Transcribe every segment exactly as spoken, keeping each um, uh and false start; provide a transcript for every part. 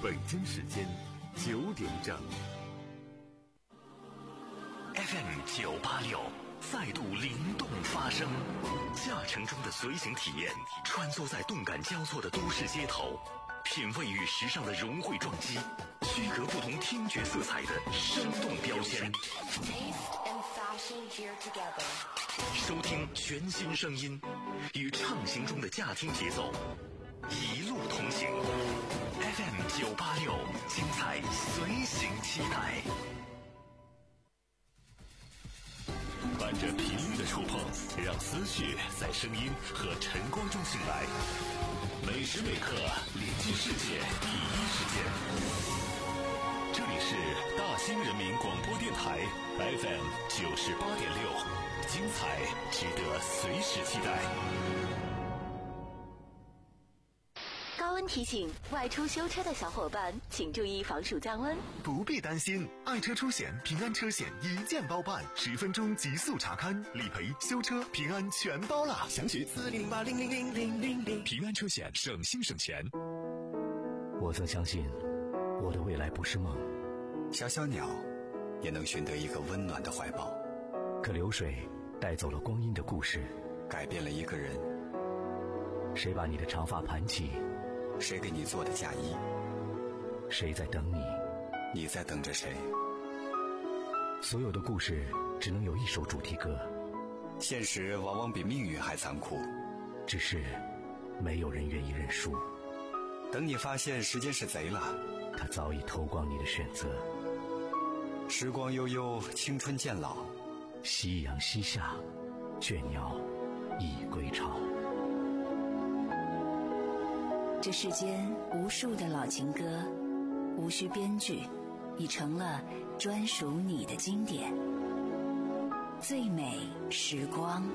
北京时间九点整。 F M 九八六再度灵动发声，驾乘中的随行体验，穿梭在动感交错的都市街头，品味与时尚的融汇撞击，区隔不同听觉色彩的生动标签。收听全新声音，与畅行中的驾听节奏，一路同行。F M 九八六，精彩随行期待。伴着频率的触碰，让思绪在声音和晨光中醒来。每时每刻连接世界第一时间。这里是大兴人民广播电台 F M 九十八点六，精彩值得随时期待。 高温提醒：外出修车的小伙伴，请注意防暑降温。 不必担心，爱车出险平安车险一键包办，十分钟极速查勘、理赔、修车，平安全包了。详询四零零八零零零零零零。 平安车险，省心省钱。 我曾相信，我的未来不是梦。 小小鸟也能寻得一个温暖的怀抱， 可流水带走了光阴的故事， 改变了一个人。 谁把你的长发盘起？ 谁给你做的嫁衣？ 谁在等你？ 你在等着谁？ 所有的故事只能有一首主题歌。 现实往往比命运还残酷， 只是没有人愿意认输。 等你发现时间是贼了， 他早已偷光你的选择。 时光悠悠，青春渐老， 夕阳西下，倦鸟已归巢。 这世间无数的老情歌，无需编剧，已成了专属你的经典。最美时光。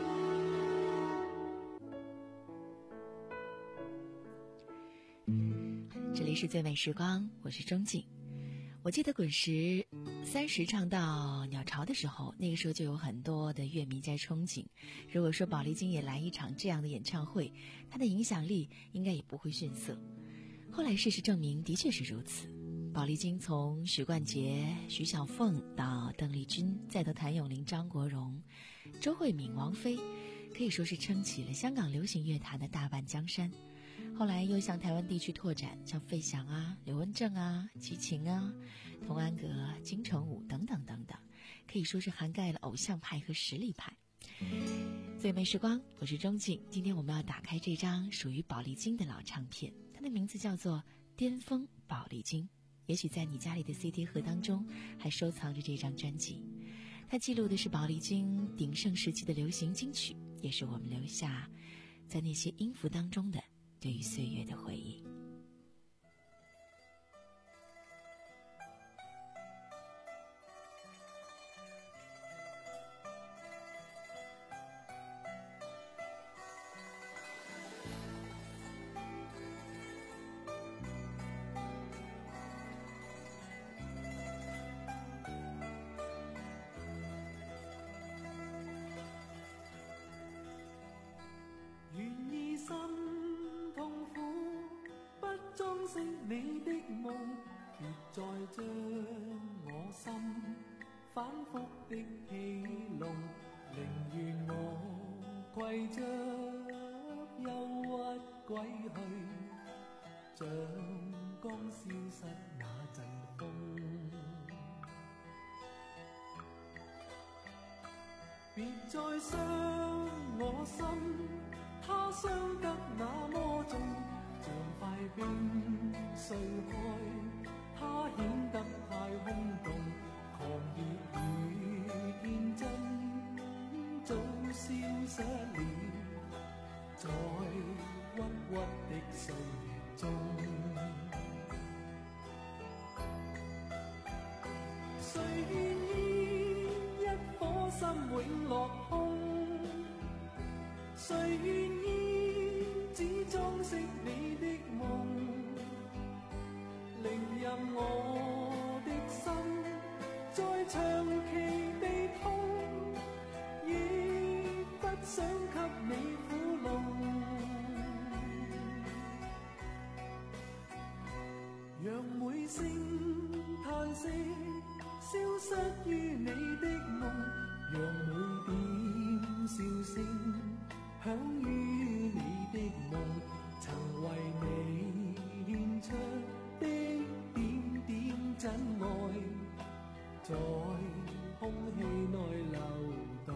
这里是最美时光，我是钟静。我记得滚石三十唱到鸟巢的时候，那个时候就有很多的乐迷在憧憬，如果说宝丽金也来一场这样的演唱会，它的影响力应该也不会逊色。后来事实证明的确是如此，宝丽金从许冠杰、徐小凤到邓丽君，再到谭咏麟、张国荣、周慧敏、王菲，可以说是撑起了香港流行乐坛的大半江山。后来又向台湾地区拓展，像费翔啊、刘文正啊、齐秦啊、童安格、金城武等等等等，可以说是涵盖了偶像派和实力派。最美时光，我是钟静。今天我们要打开这张属于宝丽金的老唱片，它的名字叫做《巅峰宝丽金》。也许在你家里的 C D 盒当中还收藏着这张专辑，它记录的是宝丽金鼎盛时期的流行金曲，也是我们留下在那些音符当中的对于岁月的回忆。 你的夢，別再將我心反覆的戲弄，寧願我攜着憂鬱歸去，像剛消失那陣風。別再傷我心，它傷得那麼重，像塊冰碎開，它顯得太空洞，狂熱與天真早消失了，在鬱鬱的歲月中。誰願意一顆心永落空？誰願意只裝飾你的夢？令任我的心再長期地痛，亦不想給你苦弄。 讓每聲嘆息消失於你的夢，讓每點笑聲響於你的夢，曾為你獻出的點點真愛，在空氣內流動。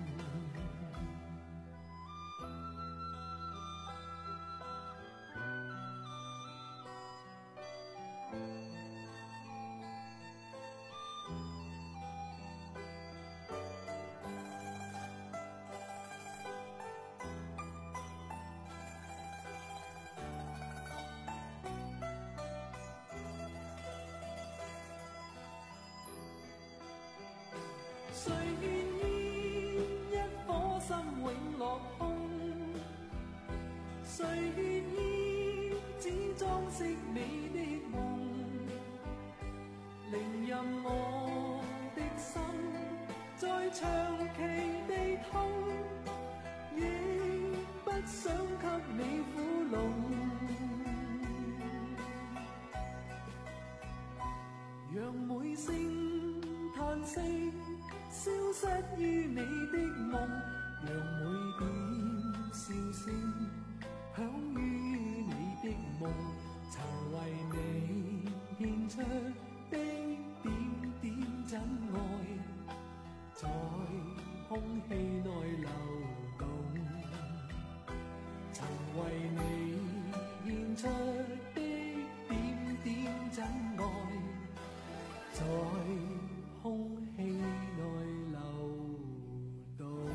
誰願意一顆心永落空？誰願意只裝飾你的夢？寧任我的心再長期地痛，亦不想給你苦弄。讓每聲嘆息消失於你的夢，讓每點笑聲響於你的夢，曾為你獻出的點點真愛，在空氣內流動，曾為你獻出的點點真愛，在空氣內流動。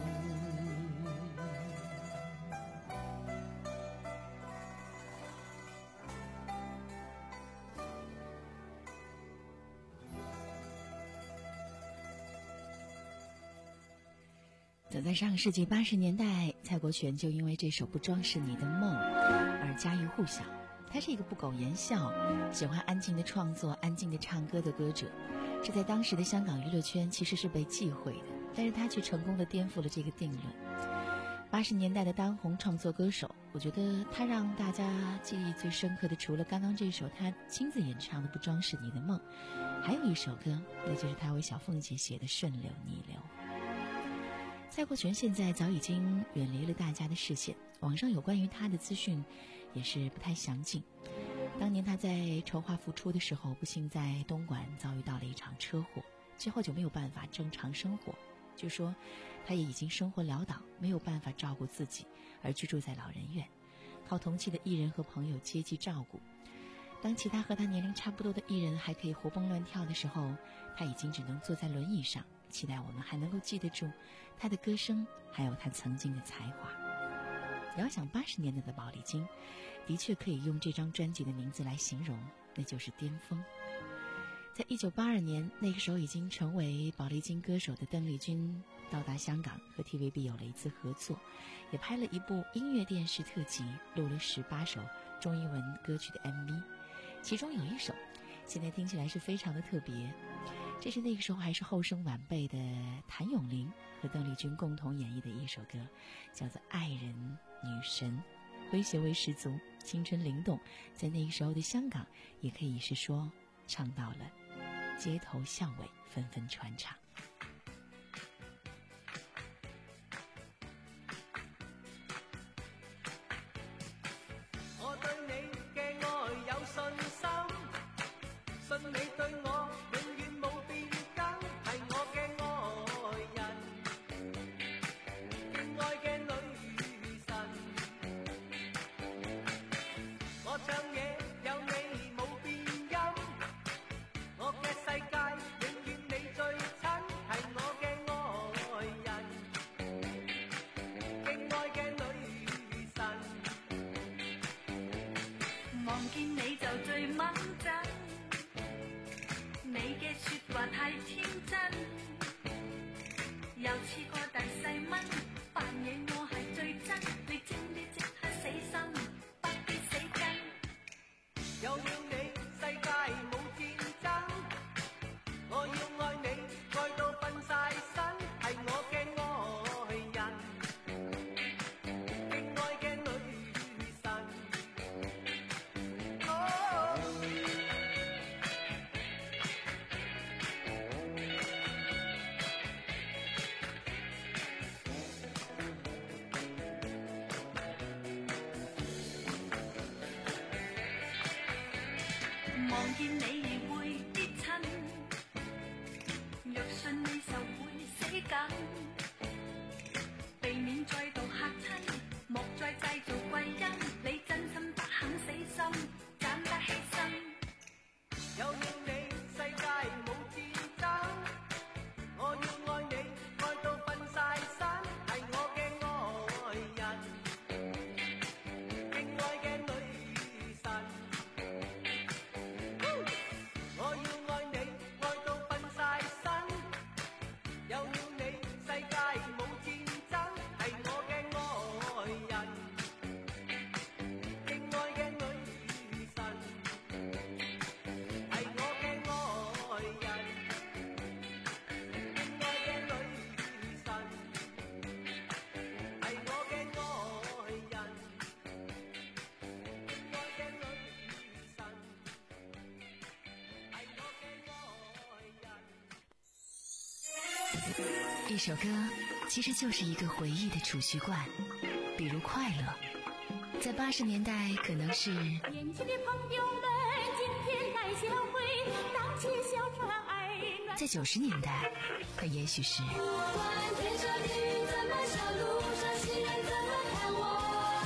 早在上个世纪八十年代，蔡国权就因为这首《不装饰你的梦》而家喻户晓。他是一个不苟言笑、喜欢安静的创作、安静的唱歌的歌者，这在当时的香港娱乐圈其实是被忌讳的，但是他却成功的颠覆了这个定论。八十年代的当红创作歌手，我觉得他让大家记忆最深刻的，除了刚刚这首他亲自演唱的《不装饰你的梦》，还有一首歌，那就是他为小凤姐写的《顺流逆流》。蔡国权现在早已经远离了大家的视线，网上有关于他的资讯也是不太详尽。当年他在筹划复出的时候，不幸在东莞遭遇到了一场车祸，之后就没有办法正常生活。据说他也已经生活潦倒，没有办法照顾自己，而居住在老人院，靠同期的艺人和朋友接济照顾。当其他和他年龄差不多的艺人还可以活蹦乱跳的时候，他已经只能坐在轮椅上，期待我们还能够记得住他的歌声，还有他曾经的才华。遥想八十年代的宝丽金，的确可以用这张专辑的名字来形容，那就是巅峰。在一九八二年，那个时候已经成为宝丽金歌手的邓丽君到达香港，和 T V B 有了一次合作，也拍了一部音乐电视特辑，录了十八首中英文歌曲的 M V， 其中有一首现在听起来是非常的特别，这是那个时候还是后生晚辈的谭咏麟和邓丽君共同演绎的一首歌，叫做《爱人女神》，诙谐味十足，青春灵动，在那个时候的香港也可以是说唱到了街头巷尾纷纷传唱。 我對你嘅愛有信心，信你對我永遠冇變更，係我嘅愛人，敬愛嘅女神。我唱嘢有你冇變音，我嘅世界永遠你最親，係我嘅愛人，敬愛嘅女神。 望見你就最掹真，你嘅說話太天真，又似個大細蚊，扮嘢我係最真，你知唔知即刻死心，不必死根。 有了你，世界冇戰爭，我要愛你，愛到瞓晒身，係我嘅愛人，敬愛嘅女神。哦望見你會跌親，若信你就會死緊，避免再度嚇親，莫再製造貴因，你真心不肯死心，斬得犧牲。 有了你，世界冇戰爭，我要愛你，愛到瞓晒身，係我嘅愛人，敬愛嘅女神。我要愛你，愛到瞓晒身，有了你，世界冇戰爭，係我嘅愛人，敬愛嘅女神。 一首歌其实就是一个回忆的储蓄罐，比如快乐，在八十年代可能是年轻的朋友们今天来相会，荡起小船儿暖。 在九十年代它也许是不管天上雨怎么下，路上行人怎么看我，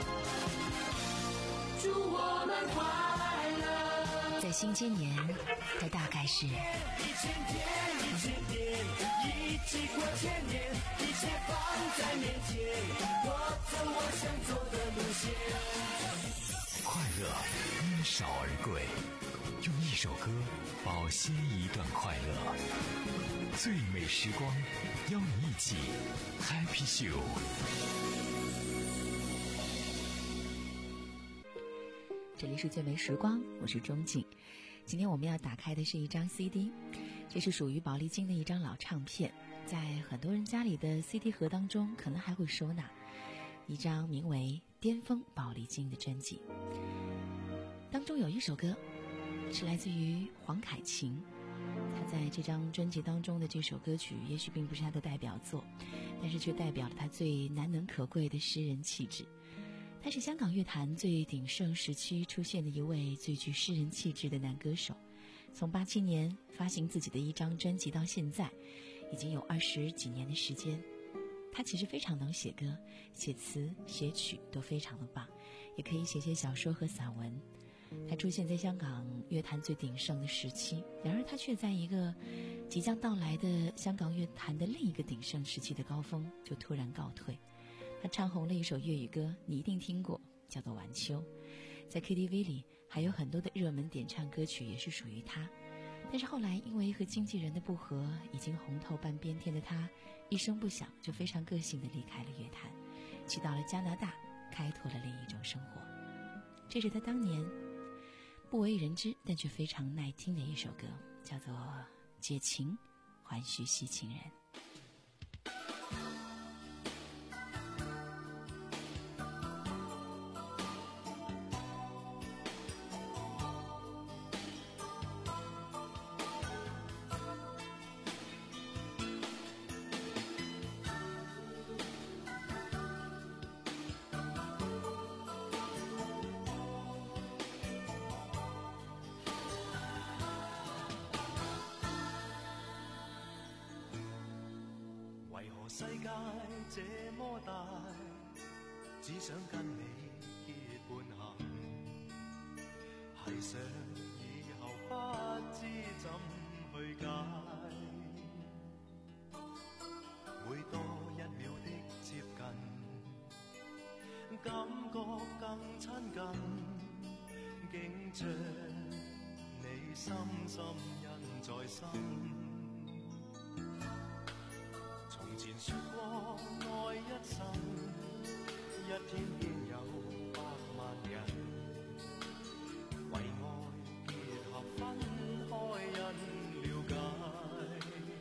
祝我们快乐。 在新千年它大概是一千天一千年，一起过千年，一切放在面前，我走我想走的路线。 快乐因少而贵，用一首歌保鲜一段快乐。最美时光，邀你一起 Happy Show。 这里是最美时光，我是钟静。今天我们要打开的是一张 C D， 这是属于宝丽金的一张老唱片，在很多人家里的 C D 盒当中可能还会收纳一张名为《巅峰宝丽金》的专辑，当中有一首歌是来自于黄凯芹，他在这张专辑当中的这首歌曲也许并不是他的代表作，但是却代表了他最难能可贵的诗人气质。他是香港乐坛最鼎盛时期出现的一位最具诗人气质的男歌手，从八七年发行自己的一张专辑到现在已经有二十几年的时间。他其实非常能写歌，写词写曲都非常的棒，也可以写些小说和散文。他出现在香港乐坛最鼎盛的时期，然而他却在一个即将到来的香港乐坛的另一个鼎盛时期的高峰就突然告退。他唱红了一首粤语歌，你一定听过，叫做《晚秋》，在 K T V 里还有很多的热门点唱歌曲也是属于他。但是后来因为和经纪人的不和，已经红透半边天的他一声不响就非常个性地离开了乐坛，去到了加拿大，开拓了另一种生活。这是他当年不为人知但却非常耐听的一首歌，叫做《解情还须系情人》。 世界這麼大，只想跟你結伴行，係想以後不知怎去解，每多一秒的接近，感覺更親近，竟將你深深印在心。從前說過愛一生，一天邊有百萬人，為愛結合分開因了解，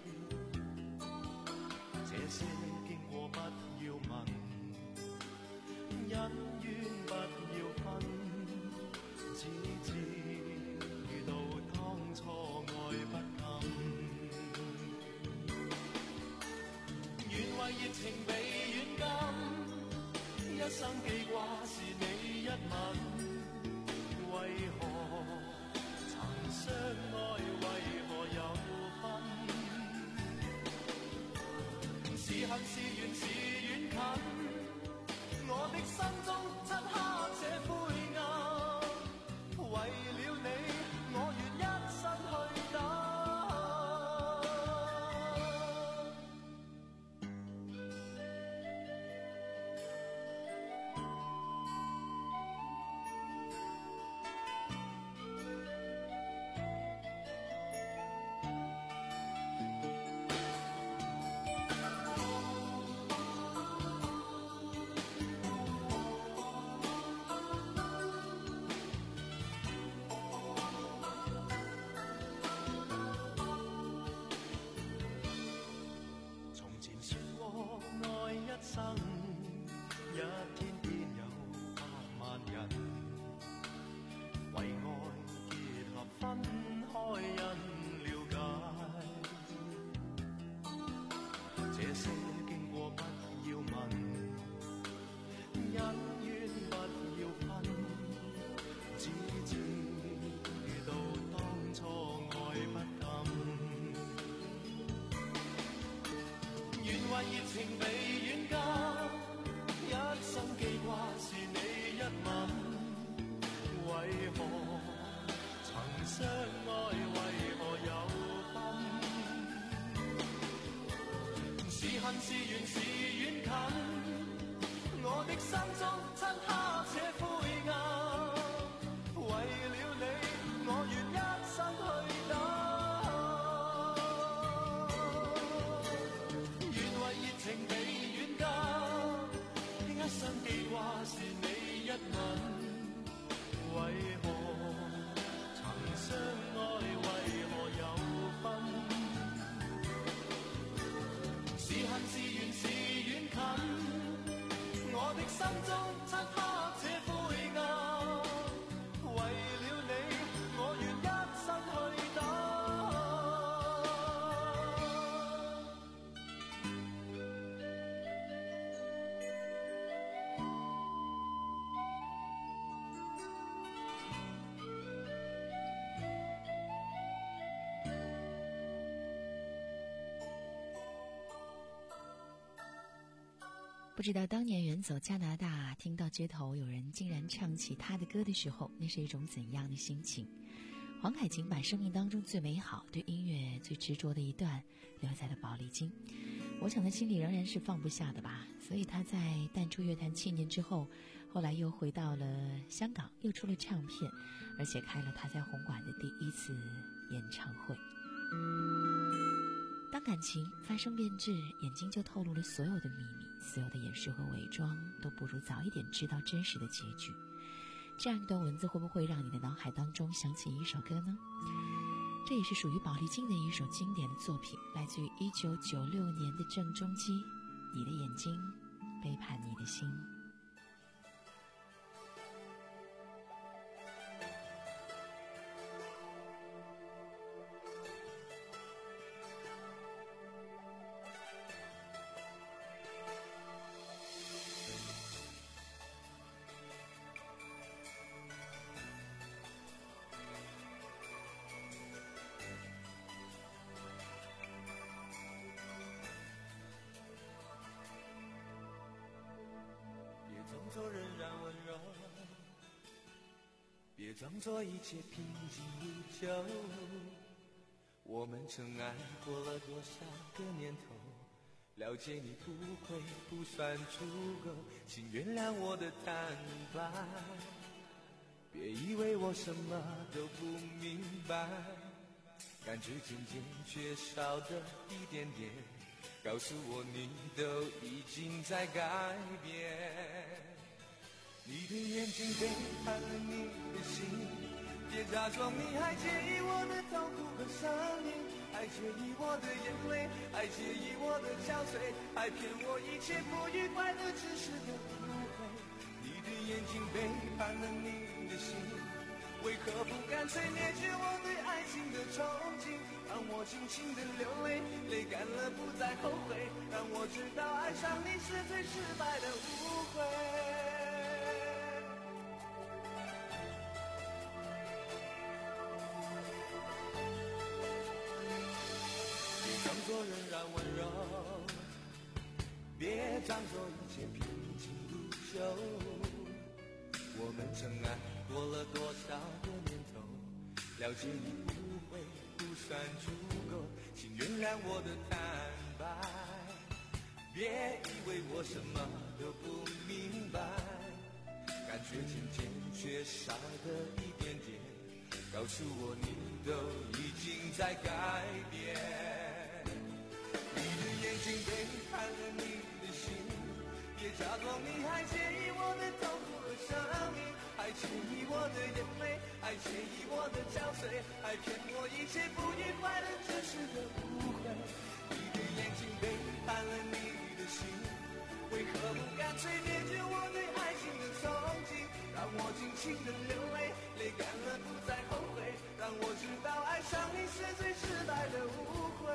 這些經過不要問，恩怨不要分，只知遇到當初愛不禁。願為熱情被軟禁，一生記掛是你一吻，為何殘恨是緣是遠近，我的心中漆黑且灰暗，為了你我願一生去等，願為熱情地遠隔，一生記掛是你一吻，為何曾相愛為何有分，是恨是緣是遠近，我的心中漆黑且灰暗，為了你我願一生去等。 不知道当年远走加拿大，听到街头有人竟然唱起他的歌的时候，那是一种怎样的心情？黄凯芹把生命当中最美好、对音乐最执着的一段留在了宝丽金，我想他心里仍然是放不下的吧。所以他在淡出乐坛七年之后，后来又回到了香港，又出了唱片，而且开了他在红馆的第一次演唱会。当感情发生变质，眼睛就透露了所有的秘密，所有的掩饰和伪装都不如早一点知道真实的结局。这样一段文字会不会让你的脑海当中想起一首歌呢？这也是属于宝丽金的一首经典的作品，来自于一九九六年的郑中基，你的眼睛背叛你的心。 装作仍然温柔，别装作一切平静如旧。我们曾爱过了多少个年头，了解你不会不算足够，请原谅我的坦白，别以为我什么都不明白，感觉渐渐缺少的一点点，告诉我你都已经在改变。你的眼睛背叛了你的心，别假装你还介意我的痛苦和伤心，还介意我的眼泪，还介意我的憔悴，还骗我一切不愉快的只是个误会。你的眼睛背叛了你的心，为何不干脆灭绝我对爱情的憧憬，让我尽情的流泪，泪干了不再后悔，让我知道爱上你是最失败的误会。别装作仍然温柔，别装作一切平静如旧，我们曾爱过了多少个年头，了解你不会不算足够，请原谅我的坦白，别以为我什么都不明白，感觉渐渐缺少的一点点，告诉我你都已经在改变。你的眼睛背叛了你的心，别假装你还介意我的痛苦和伤心，还介意我的眼泪，还介意我的憔悴，还骗我一切不愉快的只是个误会。你的眼睛背叛了你的心，为何不干脆灭绝我对爱情的憧憬，让我尽情的流泪，泪干了不再后悔，让我知道爱上你是最失败的误会。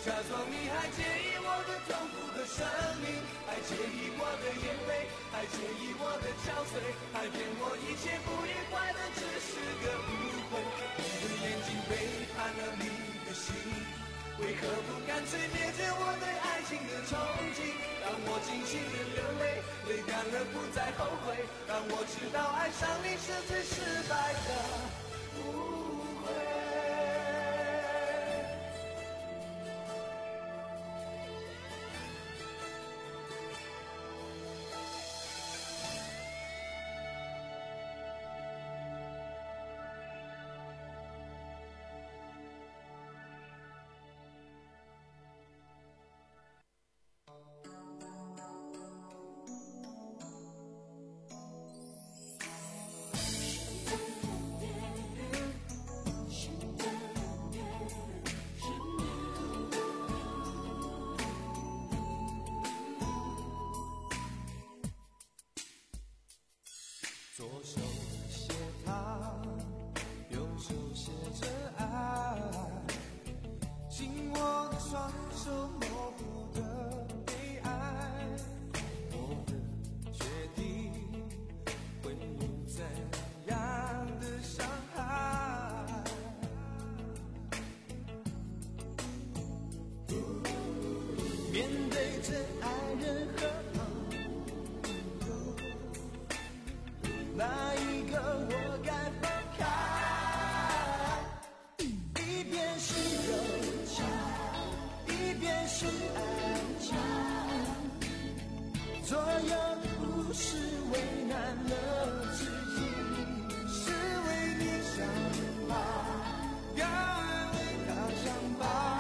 假装你还介意我的痛苦和生命，还介意我的眼泪，还介意我的憔悴，还骗我一切不愉快的只是个误会。你的眼睛背叛了你的心，为何不干脆灭绝我对爱情的憧憬？让我尽情的流泪，泪干了不再后悔，让我知道爱上你是最失败的误会。左手写他，右手写着爱，紧握的双手模糊的悲哀，我的决定会有怎样的伤害？面对真爱人和哪一个我该放开？一边是柔情，一边是爱情，左右不是为难了自己，是为你想吧，要爱为他想吧。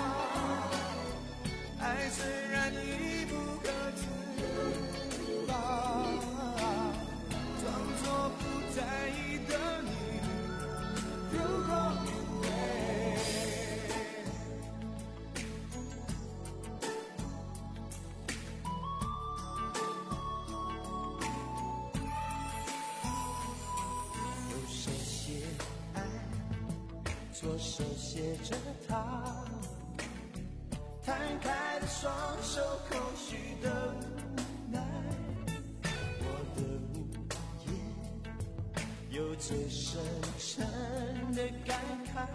爱虽然已不可自拔，在意的你，如何面对？右手写爱，左手写着他，摊开的双手，空虚的无奈，我的无言有最深沉的感慨。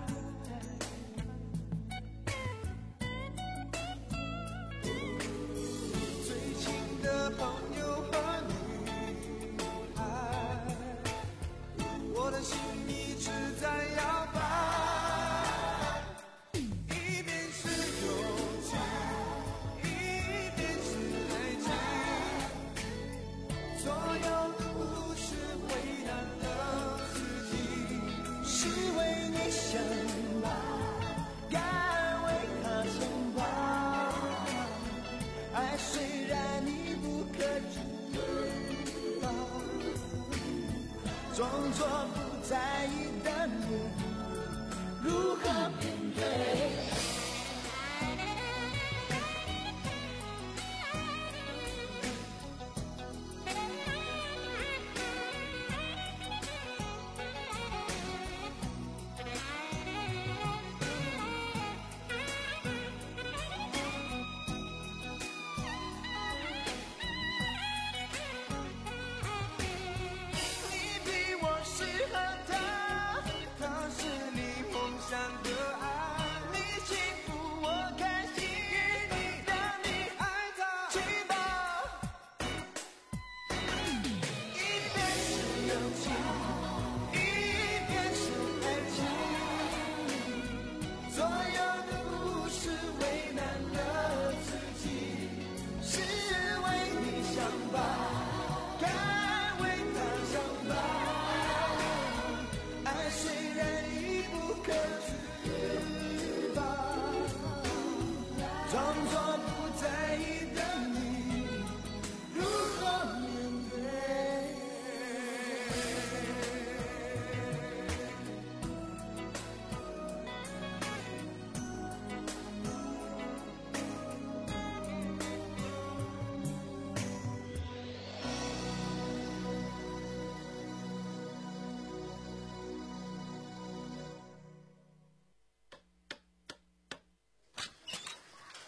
最亲的朋友和女孩，我的心一直在摇摆，一边是友情，一边是爱情，所有的不是为难了自己，是为你想吧，该为他想吧。爱虽然你不可知道，装作不在意的你，如何面对？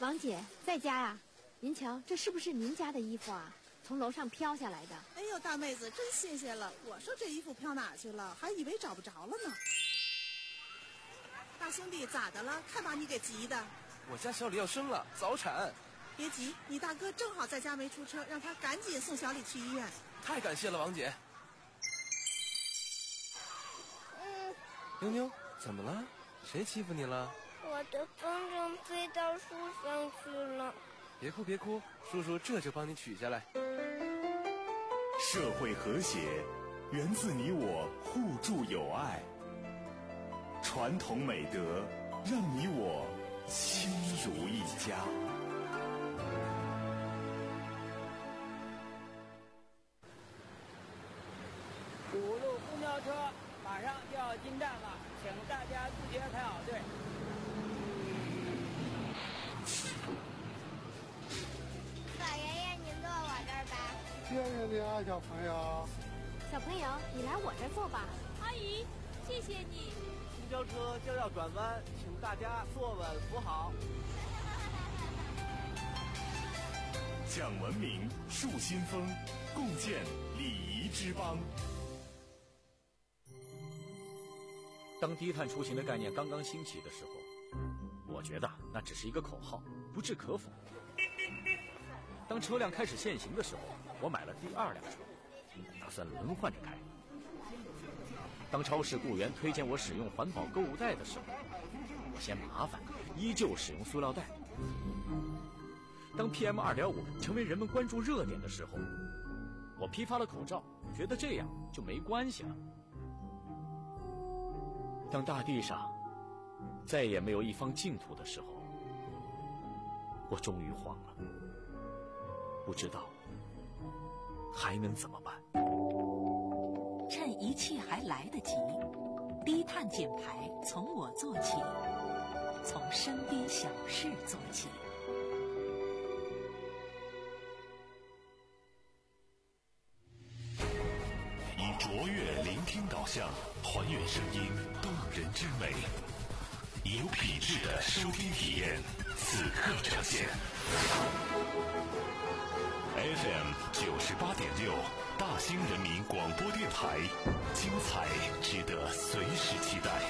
王姐在家呀？您瞧，这是不是您家的衣服啊？从楼上飘下来的。 哎呦，大妹子，真谢谢了。我说这衣服飘哪去了，还以为找不着了呢。大兄弟，咋的了？看把你给急的。 我家小李要生了，早产。 别急，你大哥正好在家没出车，让他赶紧送小李去医院。 太感谢了，王姐。 嗯。 妞妞，怎么了？谁欺负你了？ 我的风筝飞到树上去了。 别哭别哭，叔叔这就帮你取下来。 社会和谐源自你我互助友爱，传统美德让你我亲如一家。 五路公交车马上就要进站了，请大家自觉排好队。 老爷爷，您坐我这儿吧。 谢谢你啊，小朋友。 小朋友，你来我这儿坐吧。 阿姨，谢谢你。 公交车就要转弯，请大家坐稳扶好。 讲文明，树新风，共建礼仪之邦。 当低碳出行的概念刚刚兴起的时候，我觉得那只是一个口号，不置可否。当车辆开始限行的时候，我买了第二辆车，打算轮换着开。当超市雇员推荐我使用环保购物袋的时候，我嫌麻烦，依旧使用塑料袋。当 P M 二点五 成为人们关注热点的时候，我批发了口罩，觉得这样就没关系了。当大地上再也没有一方净土的时候，我终于慌了，不知道还能怎么办。 趁一切还来得及，低碳减排从我做起，从身边小事做起。 以卓越聆听导向，还原声音动人之美，以有品质的收听体验，此刻呈现。F M 九十八点六，大兴人民广播电台，精彩值得随时期待。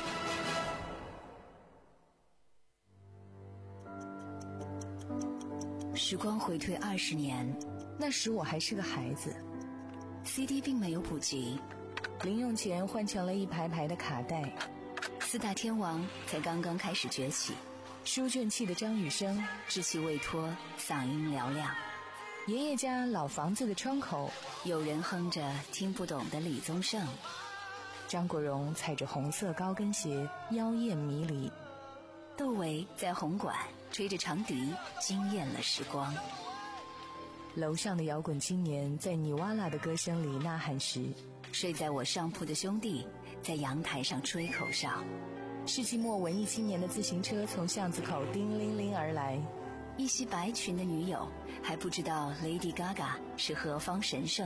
时光回退二十年，那时我还是个孩子。C D 并没有普及，零用钱换成了一排排的卡带。四大天王才刚刚开始崛起，书卷气的张雨生稚气未脱，嗓音嘹亮。爷爷家老房子的窗口，有人哼着听不懂的李宗盛。张国荣踩着红色高跟鞋，妖艳迷离。窦唯在红馆吹着长笛，惊艳了时光。楼上的摇滚青年在尼瓦拉的歌声里呐喊时，睡在我上铺的兄弟在阳台上吹口哨。世纪末文艺青年的自行车从巷子口叮铃铃而来，一袭白裙的女友还不知道 Lady Gaga 是何方神圣。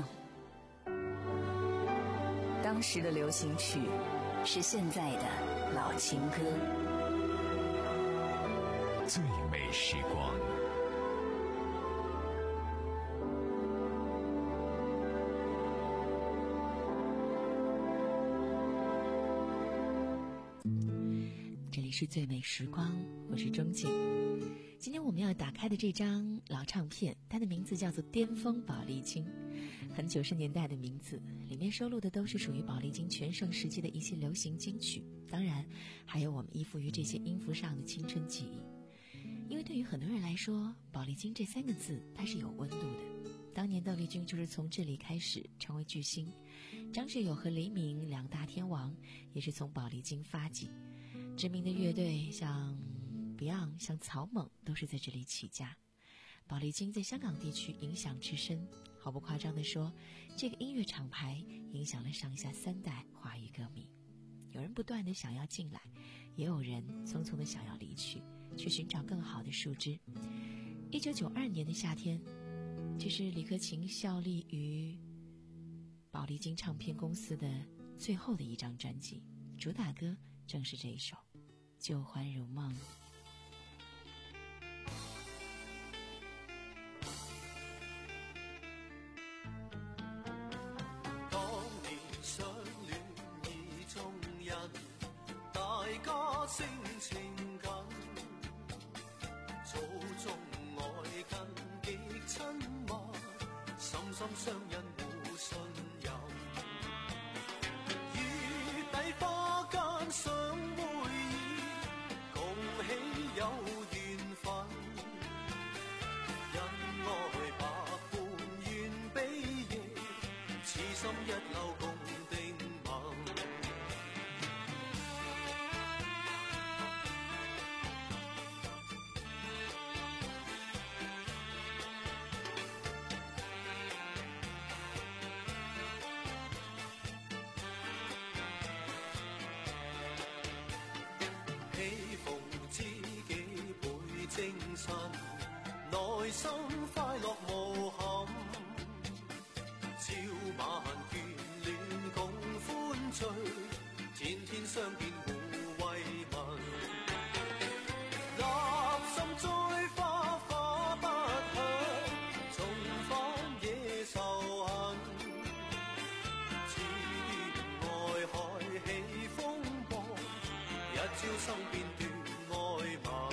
当时的流行曲是现在的老情歌。 最美时光， 这里是最美时光，我是钟静。今天我们要打开的这张老唱片，它的名字叫做《巅峰宝丽金》，很九十年代的名字，里面收录的都是属于宝丽金全盛时期的一些流行金曲，当然还有我们依附于这些音符上的青春记忆。因为对于很多人来说，宝丽金这三个字它是有温度的。当年邓丽君就是从这里开始成为巨星，张学友和黎明两大天王也是从宝丽金发迹，知名的乐队像 Beyond 像草蜢都是在这里起家。宝丽金在香港地区影响之深，毫不夸张地说，这个音乐厂牌影响了上下三代华语歌迷。有人不断地想要进来，也有人匆匆地想要离去，去寻找更好的树枝。一九九二年的夏天，这是李克勤效力于宝丽金唱片公司的最后的一张专辑，主打歌正是这一首《旧欢如梦》。 家性情近，祖宗爱近极亲密，深深相印互信任。月底花間相會意，共喜有緣分。恩愛百般願比翼，此心一縷共定盟。喜逢知己倍精神，內心快樂無憾。朝晚眷戀共歡聚，天天相見互慰問。立心栽花花不響，重返野仇恨。似愛海起風波，一朝生變斷愛盟。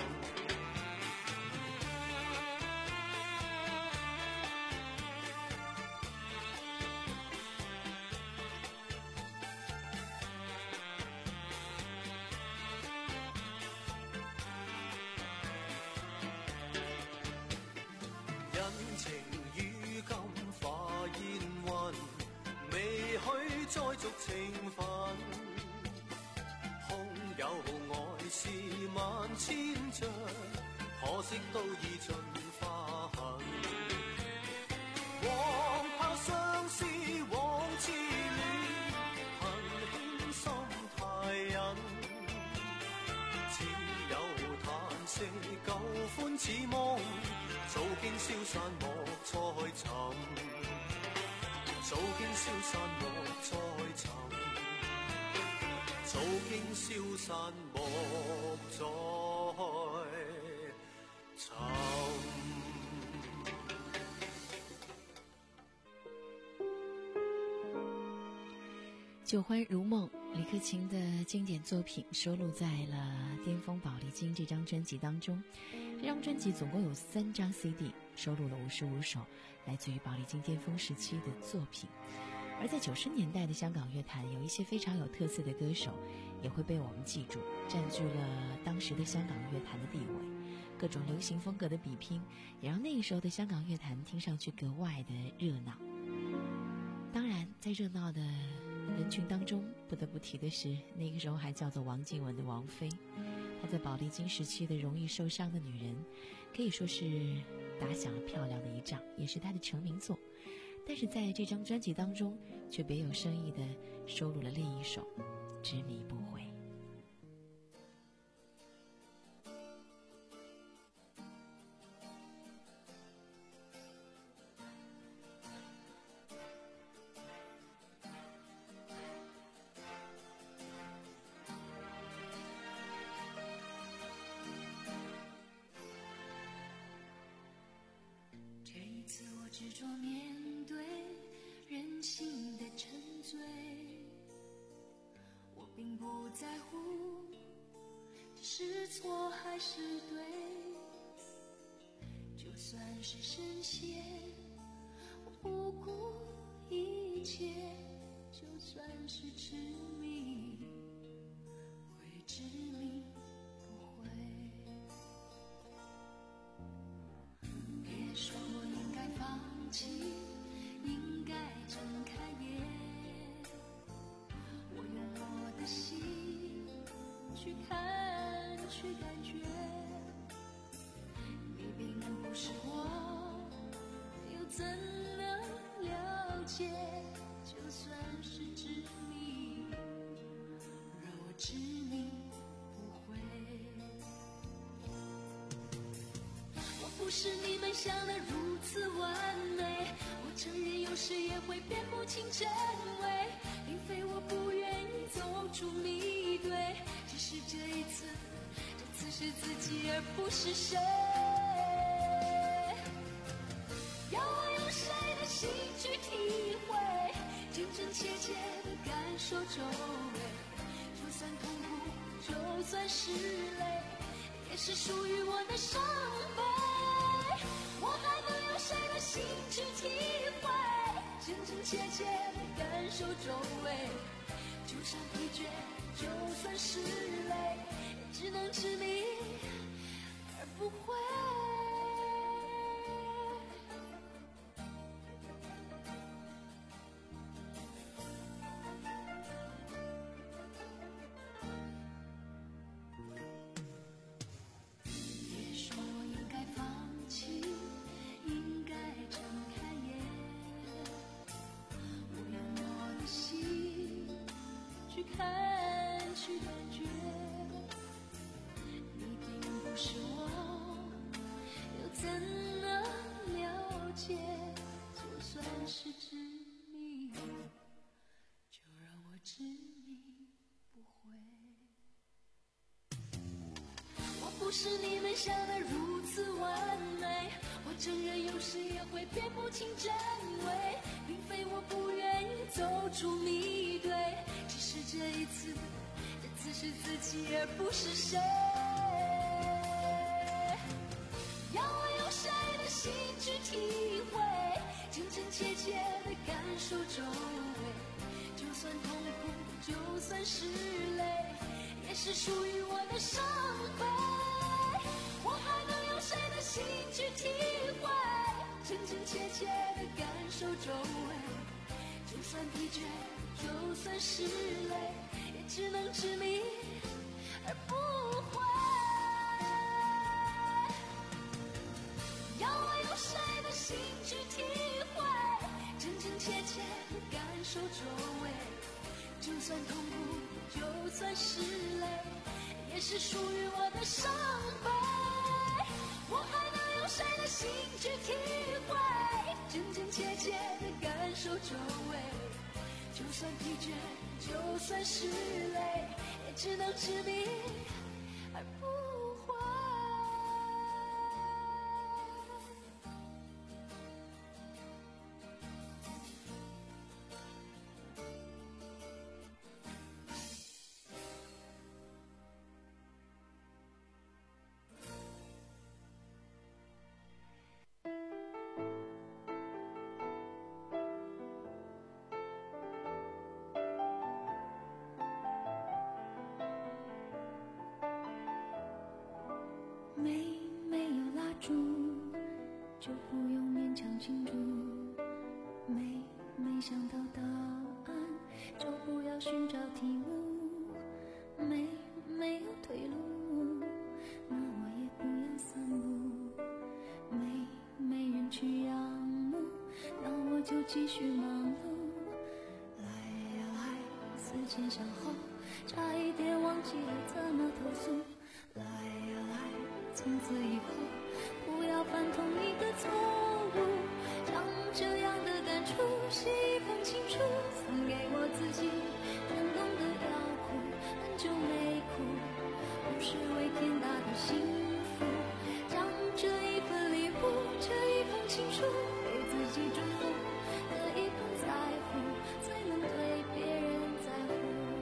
恩情於今化煙雲，未許再續情分。空有愛是萬千丈，可惜都已盡化痕。往拋相思往痴戀，恨輕心太忍。只有嘆息舊歡似夢，早經消散莫再尋，早經消散莫再尋，早經消散莫再尋。 旧欢如梦，李克勤的经典作品收录在了《巅峰宝丽金》这张专辑当中。这张专辑总共有三张 C D， 收录了五十五首来自于宝丽金巅峰时期的作品。而在九十年代的香港乐坛，有一些非常有特色的歌手也会被我们记住，占据了当时的香港乐坛的地位。各种流行风格的比拼，也让那个时候的香港乐坛听上去格外的热闹。当然，在热闹的人群当中，不得不提的是那个时候还叫做王靖雯的王菲。她在宝丽金时期的容易受伤的女人，可以说是打响了漂亮的一仗，也是她的成名作。但是在这张专辑当中，却别有深意地收录了另一首《执迷不悔》。 执着面对人性的沉醉，我并不在乎这是错还是对，就算是深陷，我不顾一切，就算是痴迷，会执迷不悔。别说我应该放弃，应该睁开眼，我用我的心去看去感觉，你并不是我，又怎能了解，就算是执迷，让我执迷不悔。我不是你们想的如此完美，我承认有时也会辨不清真伪，并非我不愿意走出迷堆，只是这一次，这次是自己而不是谁。要我用谁的心去体会，真真切切的感受周围，就算痛苦就算是泪，也是属于我的伤悲。我还能有谁的心去体会，真真切切的感受周围？就算疲倦，就算是累，也只能执迷而不悔。也说我应该放弃，应该睁开眼，我用我的心去看，去感觉。你并不是我，又怎能了解？就算是执迷，就让我执迷不悔。我不是你们想的如此完美，我承认有时也会辨不清真伪，并非我不愿意走出迷堆，只是这一次，这次是自己而不是谁。要我用谁的心去体会，真真切切的感受周围？就算痛苦，就算是泪，也是属于我的伤悲。我还能用谁的心去体会，真真切切的感受周围？就算疲倦，就算是累，也只能执迷而不悔。要我用谁的心去体会，真真切切的感受周围？就算痛苦，就算是累，也是属于我的伤悲。我还能用谁的心去体会，真真切切的感受周围？就算疲倦，就算是累，也只能执迷而不悔。 没没有蜡烛，就不用勉强庆祝。没没想到答案，就不要寻找题目。没没有退路，那我也不要散步。没没人去仰慕，那我就继续忙碌。来呀来，思前想后，差一点忘记了怎么投诉。来呀来，从此以后不要犯同一个错误，将这样的感触写一封情书，送给我自己，感动的要哭，很久没哭，不是为天大的幸福，将这一份礼物，这一封情书，给自己祝福，的一份在乎，才能对别人在乎。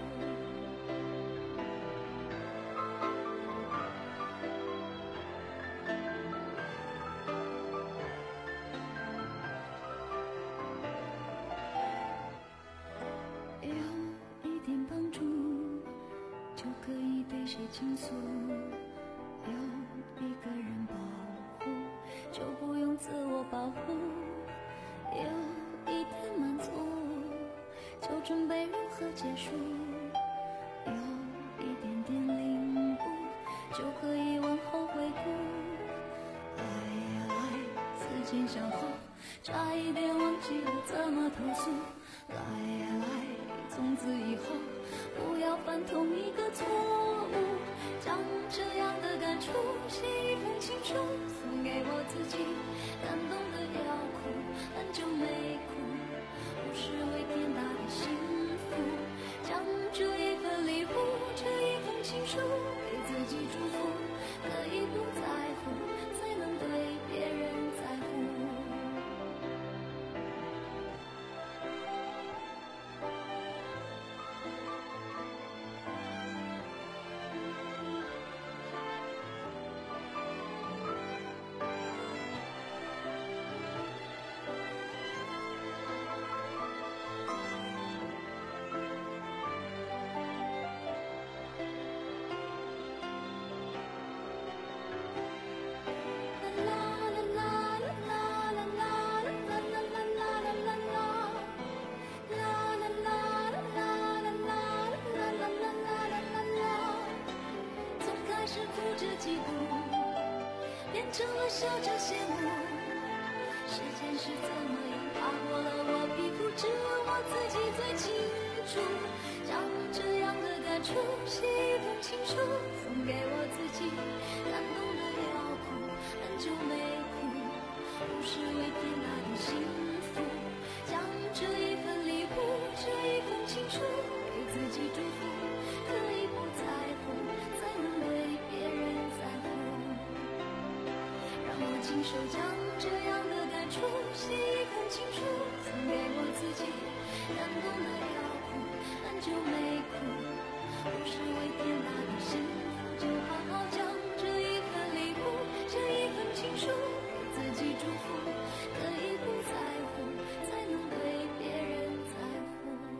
谁倾诉，有一个人保护，就不用自我保护。有一点满足，就准备如何结束。有一点点领悟，就可以往后回顾。来呀来，思前想后，差一点忘记了怎么投诉。来呀来，从此以后不要犯同一个错误，将这样的感触写一封情书，送给我自己，感动的要哭，很久没哭，不是为天大的幸福，将这一份礼物，这一封情书，给自己祝福，可以不在乎，才能对别人在乎。 羡慕。时间是怎么样爬过了我皮肤，只有我自己最清楚。将这样的感触写一封情书，送给我自己，感动的要哭，很久没哭，不是为天大的幸福。将这一份礼物，这一封情书，给自己祝福，可以不在乎，才能对别人在乎。让我亲手将这样的感触写一封情书，送给我自己，感动的要哭，很久没哭，不是为天大的幸福，就好好将这一份礼物，这一份情书，给自己祝福，可以不在乎，才能对别人在乎。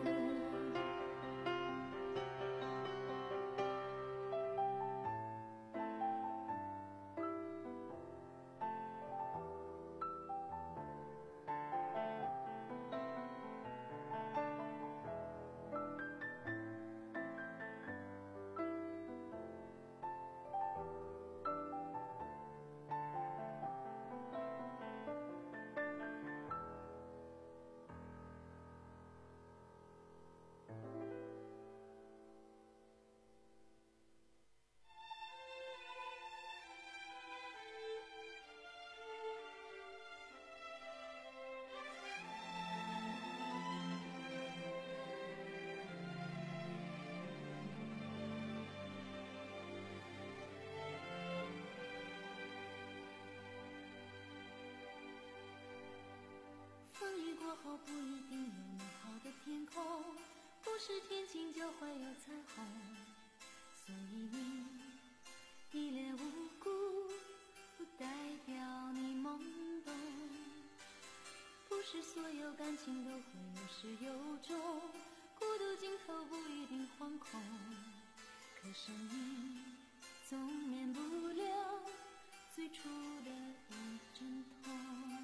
风雨过后不一定有美好的天空，不是天晴就会有彩虹，所以你一脸无辜，不代表你懵懂。不是所有感情都会有始有终，孤独尽头不一定惶恐，可生命总免不了最初的一阵痛。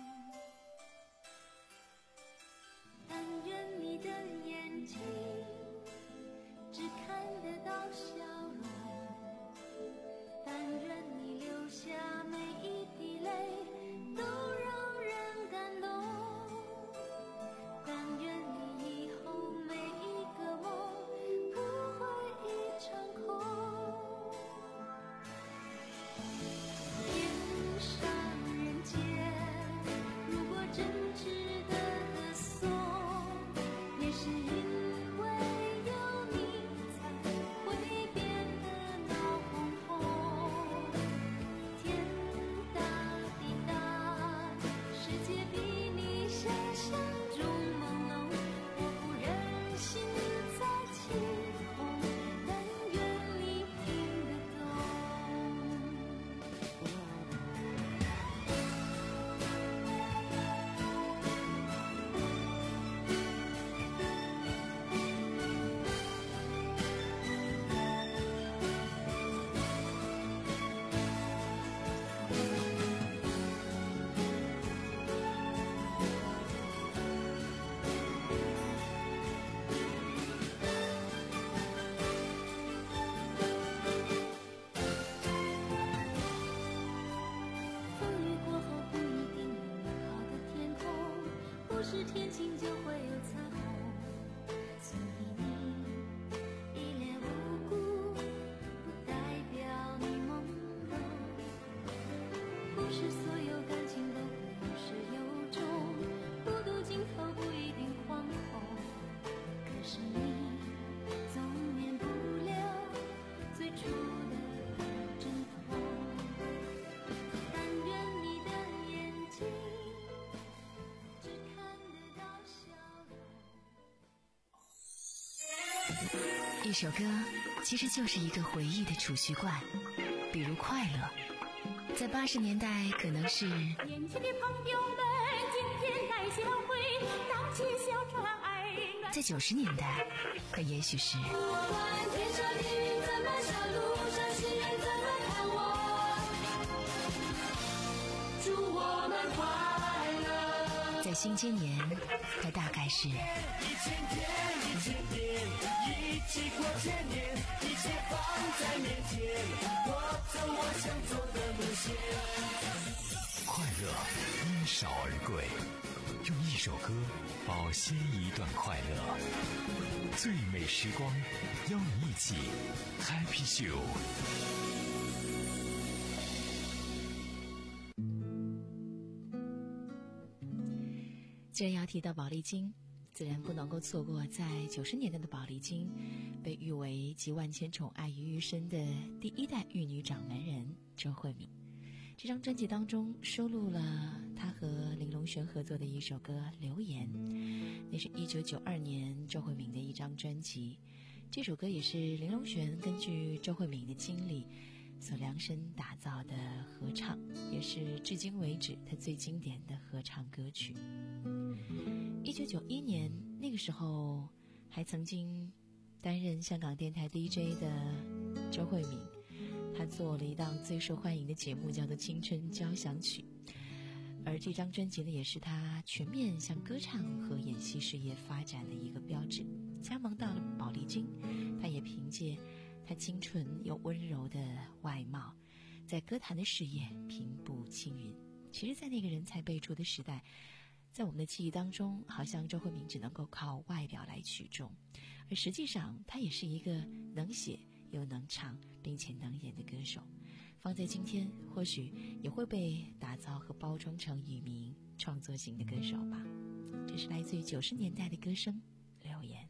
但愿你的眼睛只看得到笑容，但愿你流下每一滴泪都让人感动，但愿你以后每一个梦不会一场空。天上人间，如果真值得歌颂，也是因为有你才会变得闹哄哄。天大地大，世界比你想象中朦胧，我不忍心再起哄，但愿你听得懂。风雨过后不一定有美好的天空，不是天晴就会有彩虹，所以你一脸无辜，不代表你懵懂。不是所有感情都会有始有终，孤独尽头不一定惶恐，可是你总免不了最初的一阵痛。但愿你的眼睛只看得到笑容。 一首歌其实就是一个回忆的储蓄罐，比如快乐，在八十年代可能是年轻的朋友们，今天来相会，荡起小船儿。 在九十年代可也许是不管天上的云怎么笑，路上行人怎么看我，祝我们快乐。 在新今年，它大概是一千天，一千天，一起过千年，一切放在面前，我走我想走的路线。 快乐因少而贵，用一首歌保鲜一段快乐。最美时光，邀你一起 Happy Show。 既然要提到宝丽金，自然不能够错过在九十年代的宝丽金被誉为集万千宠爱于一身的第一代玉女掌门人周慧敏。这张专辑当中收录了她和林隆璇合作的一首歌《留言》，那是一九九二年周慧敏的一张专辑。这首歌也是林隆璇根据周慧敏的经历所量身打造的合唱，也是至今为止她最经典的合唱歌曲。一九九一年，那个时候还曾经担任香港电台 D J 的周慧敏，她做了一档最受欢迎的节目，叫做《青春交响曲》。而这张专辑呢，也是她全面向歌唱和演戏事业发展的一个标志。加盟到了宝丽金，她也凭借她清纯又温柔的外貌，在歌坛的事业平步青云。其实在那个人才辈出的时代，在我们的记忆当中，好像周慧敏只能够靠外表来取众，而实际上她也是一个能写又能唱并且能演的歌手。放在今天，或许也会被打造和包装成一名创作型的歌手吧。这是来自于九十年代的歌声留言。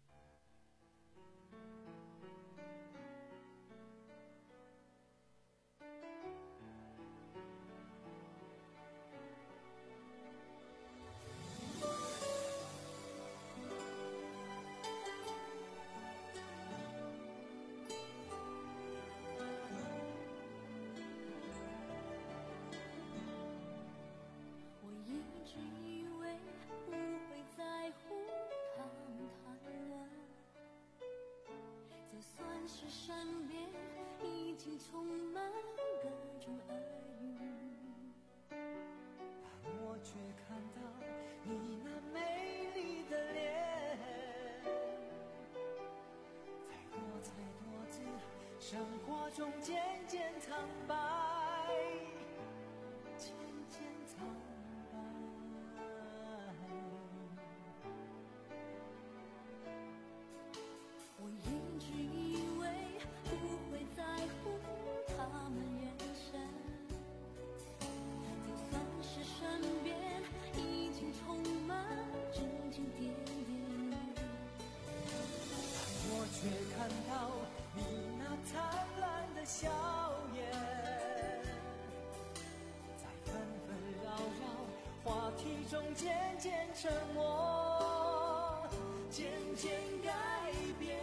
生活中渐渐苍白，渐渐苍白。 我一直以为不会在乎他们眼神，就算是身边已经充满指指点点， 但我却看到你那灿烂的笑颜，在纷纷扰扰话题中渐渐沉默，渐渐改变。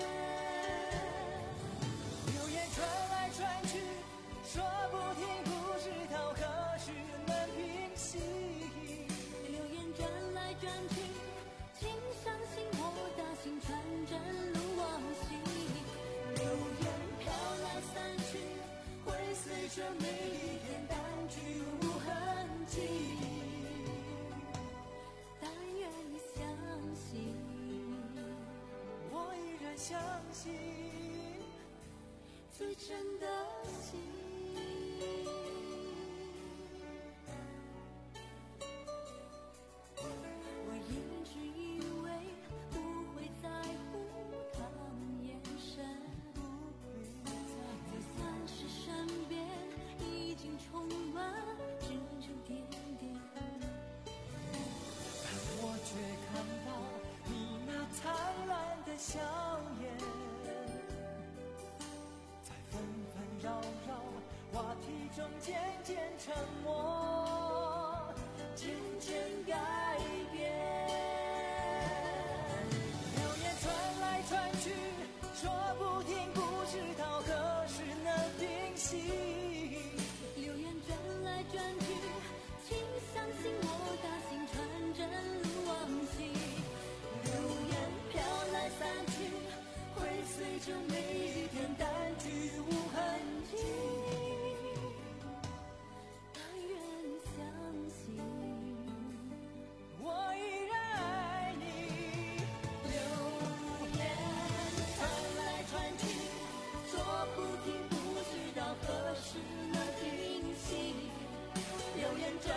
流言传来传去，说不停，不知道何时能平息。 流言转来转去，请相信我的心传真路往昔。 流言飘来散去，会随着每一天淡去无痕迹。 但愿你相信， 我依然相信最真的心。我一直以为不会在乎他们眼神，就算是身边已经充满指指点点， 但我却看到你那灿烂的笑颜，在纷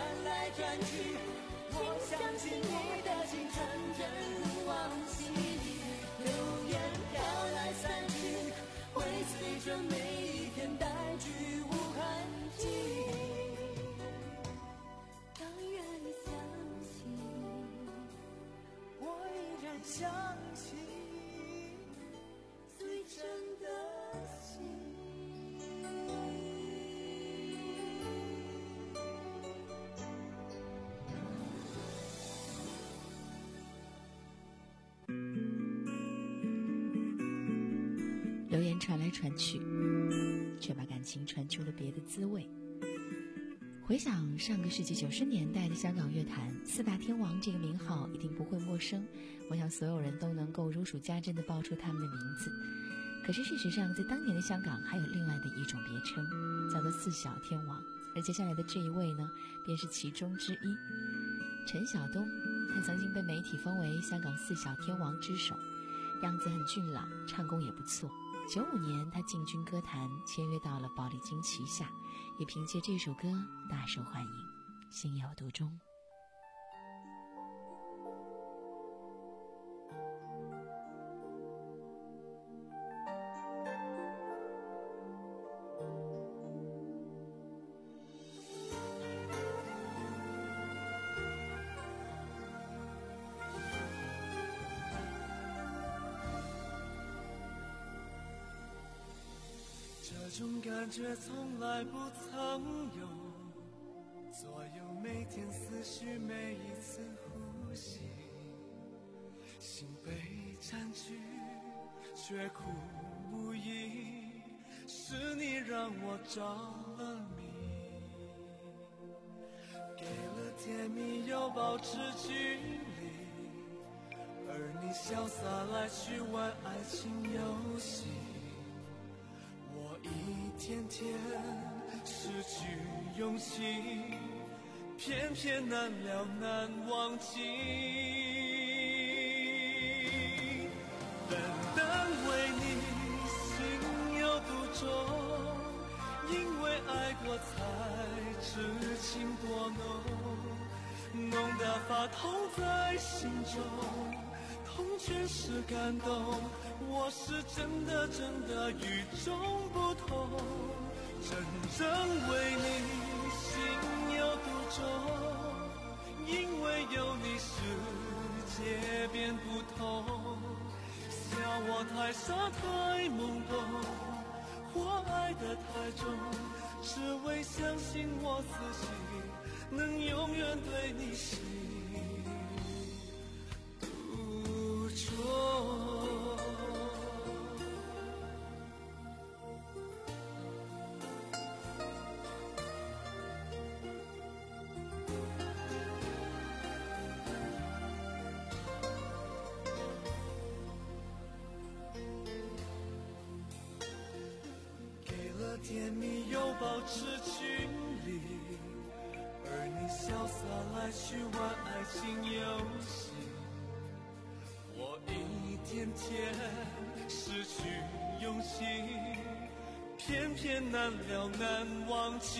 来转去，我相信你的心纯真如往昔，流言飘来散去，会随着每一天带去无痕迹。当愿你相信，我依然相信最真的心。 流言传来传去，却把感情传出了别的滋味。回想上个世纪九十年代的香港乐坛，四大天王这个名号一定不会陌生，我想所有人都能够如数家珍地报出他们的名字。可是事实上，在当年的香港还有另外的一种别称，叫做四小天王，而接下来的这一位呢，便是其中之一。陈晓东，他曾经被媒体封为香港四小天王之首，样子很俊朗，唱功也不错。九五年，他进军歌坛，签约到了宝丽金旗下，也凭借这首歌大受欢迎，心有独钟。 这种感觉从来不曾有，左右每天思绪，每一次呼吸，心被占据，却苦无依，是你让我着了迷，给了甜蜜又保持距离，而你潇洒来去玩爱情游戏，我一天天失去勇气，偏偏难了难忘记。单单为你心有独钟，因为爱过才知情多浓，浓得发痛在心中，痛全是感动，我是真的真的与众不同，真正为你心有独钟，因为有你世界变不同，笑我太傻太懵懂，我爱得太重，只为相信我自己能永远对你心独钟。甜蜜又保持距离，而你潇洒来去玩爱情游戏，我一天天失去勇气，偏偏难了难忘记。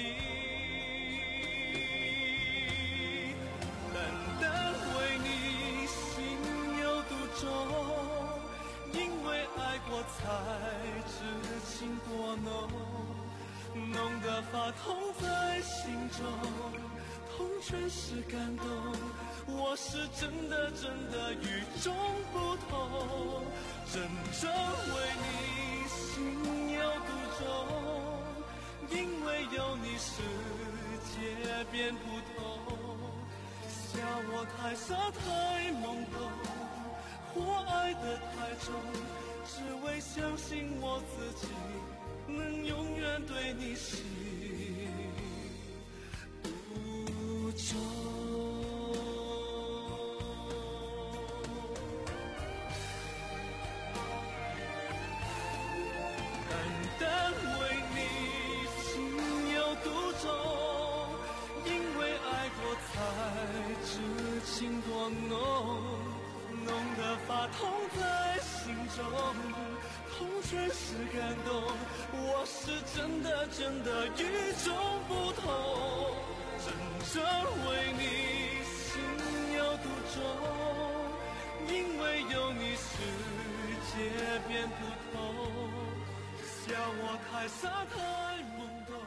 单单为你心有独钟，因为爱过才知情多浓，浓得发痛在心中，痛全是感动，我是真的真的与众不同，真正为你心有独钟，因为有你世界变不同，笑我太傻太懵懂，我爱得太重，只为相信我自己能永远对你心独钟。单单为你心有独钟，因为爱过才知情多浓，浓得发痛在心中，痛全是感动，我是真的真的与众不同，真这为你心有独钟，因为有你世界变不同，笑我太傻太懵懂。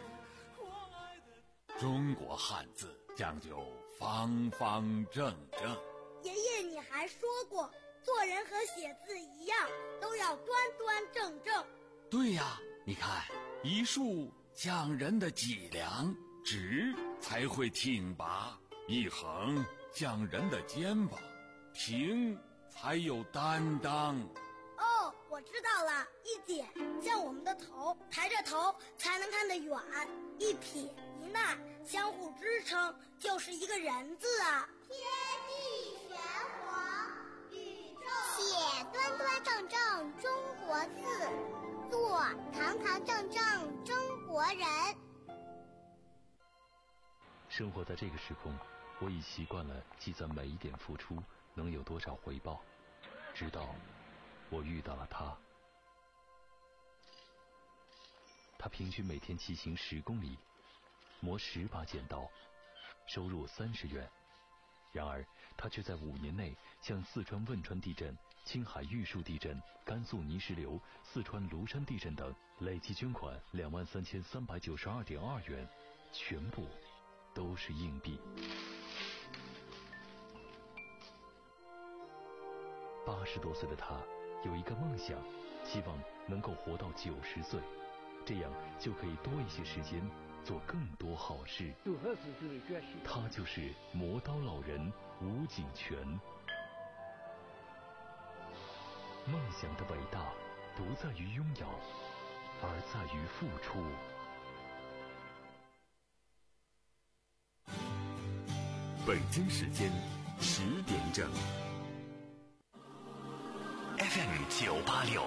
中国汉字讲究方方正正。 爷爷，你还说过，做人和写字一样，都要端端正正。 对呀，你看，一竖讲人的脊梁，直才会挺拔；一横讲人的肩膀，平才有担当。 哦，我知道了，一点像我们的头，抬着头才能看得远；一撇一捺相互支撑，就是一个人字啊。 天地玄黄，宇宙写端端正正中国字，做堂堂正正中国人。 生活在这个时空，我已习惯了计算每一点付出能有多少回报，直到我遇到了他。他平均每天骑行十公里，磨十把剪刀，收入三十元。然而他却在五年内向四川汶川地震、青海玉树地震、甘肃泥石流、四川庐山地震等累计捐款两万三千三百九十二点二元，全部都是硬币。八十多岁的他有一个梦想，希望能够活到九十岁，这样就可以多一些时间做更多好事。他就是磨刀老人吴景全。梦想的伟大不在于拥有，而在于付出。 北京时间十点整。F M 九八六